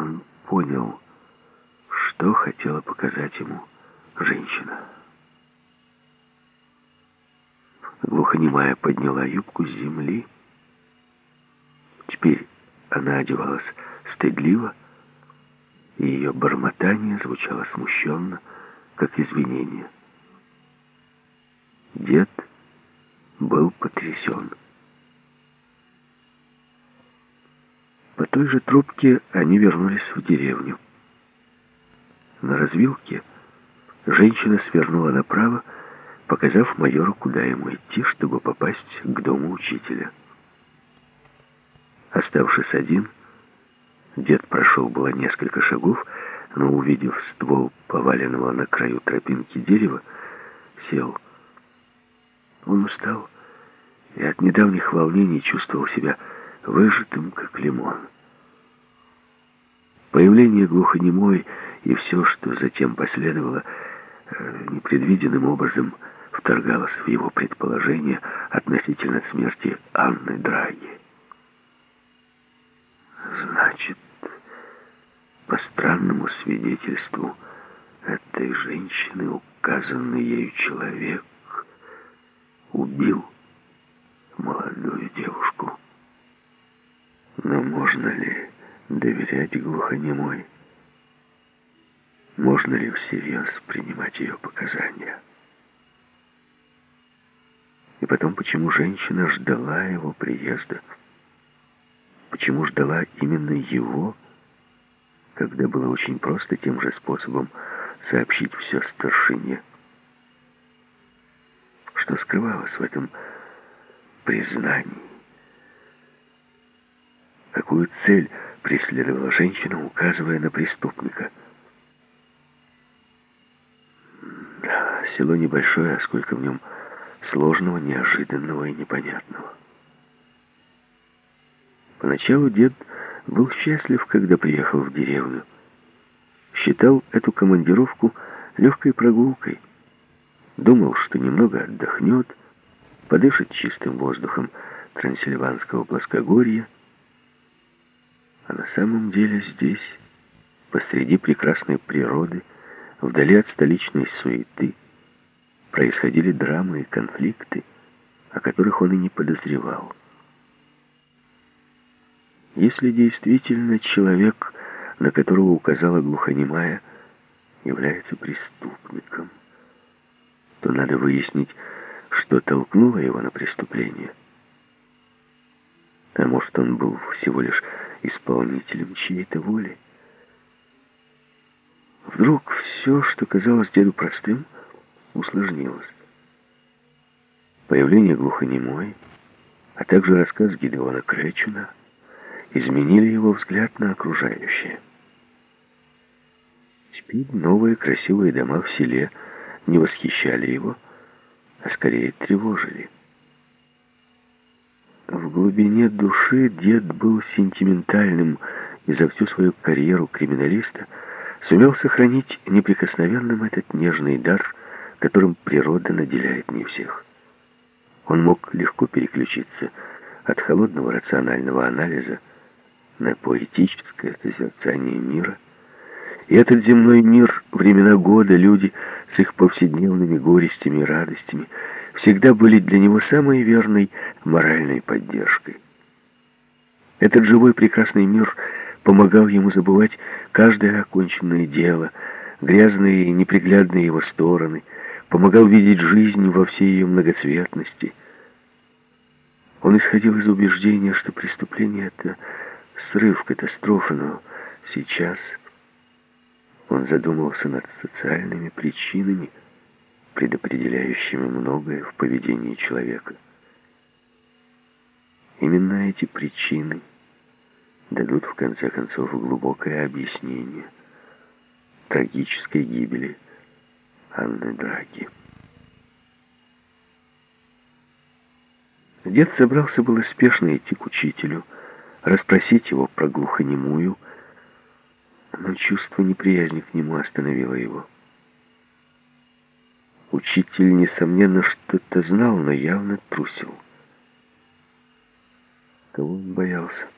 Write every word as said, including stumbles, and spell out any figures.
он понял, что хотела показать ему женщина. Глухонемая подняла юбку с земли. Теперь она одевалась стыдливо, и ее бормотание звучало смущенно, как извинение. Дед был потрясен. По той же трубке они вернулись в деревню. На развилке женщина свернула направо, показав майору, куда ему идти, чтобы попасть к дому учителя. Оставшись один, дед прошел было несколько шагов, но, увидев ствол поваленного на краю тропинки дерева, сел. Он устал и от недавних волнений чувствовал себя выжатым, как лимон. Появление глухонемой и все, что затем последовало, непредвиденным образом вторгалось в его предположение относительно смерти Анны Драги. Значит, по странному свидетельству этой женщины, указанный ею человек убил молодую девушку. Но можно ли доверять глухонемой? Можно ли всерьез принимать ее показания? И потом, почему женщина ждала его приезда? Почему ждала именно его, когда было очень просто тем же способом сообщить все старшине? Что скрывалось в этом признании? Какую цель преследовала женщина, указывая на преступника? Да, село небольшое, а сколько в нем сложного, неожиданного и непонятного. Поначалу дед был счастлив, когда приехал в деревню. Считал эту командировку легкой прогулкой. Думал, что немного отдохнет, подышит чистым воздухом Трансильванского плоскогорья. А на самом деле здесь, посреди прекрасной природы, вдали от столичной суеты, происходили драмы и конфликты, о которых он и не подозревал. Если действительно человек, на которого указала глухонемая, является преступником, то надо выяснить, что толкнуло его на преступление. А может, он был всего лишь исполнителем чьей-то воли? Вдруг все, что казалось деду простым, усложнилось. Появление глухонемой, а также рассказ Гидеона Кречуна изменили его взгляд на окружающее. Теперь новые красивые дома в селе не восхищали его, а скорее тревожили. В глубине души дед был сентиментальным и за всю свою карьеру криминалиста сумел сохранить неприкосновенным этот нежный дар, которым природа наделяет не всех. Он мог легко переключиться от холодного рационального анализа на поэтическое созерцание мира. И этот земной мир, времена года, люди с их повседневными горестями и радостями всегда были для него самой верной моральной поддержкой. Этот живой прекрасный мир помогал ему забывать каждое оконченное дело, грязные и неприглядные его стороны, помогал видеть жизнь во всей ее многоцветности. Он исходил из убеждения, что преступление — это срыв, катастрофа, но сейчас он задумался над социальными причинами, предопределяющими многое в поведении человека. Именно эти причины дадут в конце концов глубокое объяснение трагической гибели Анны Драги. Дед собрался было спешно идти к учителю, расспросить его про глухонемую, но чувство неприязни к нему остановило его. Учитель, несомненно, что-то знал, но явно трусил. Кого он боялся?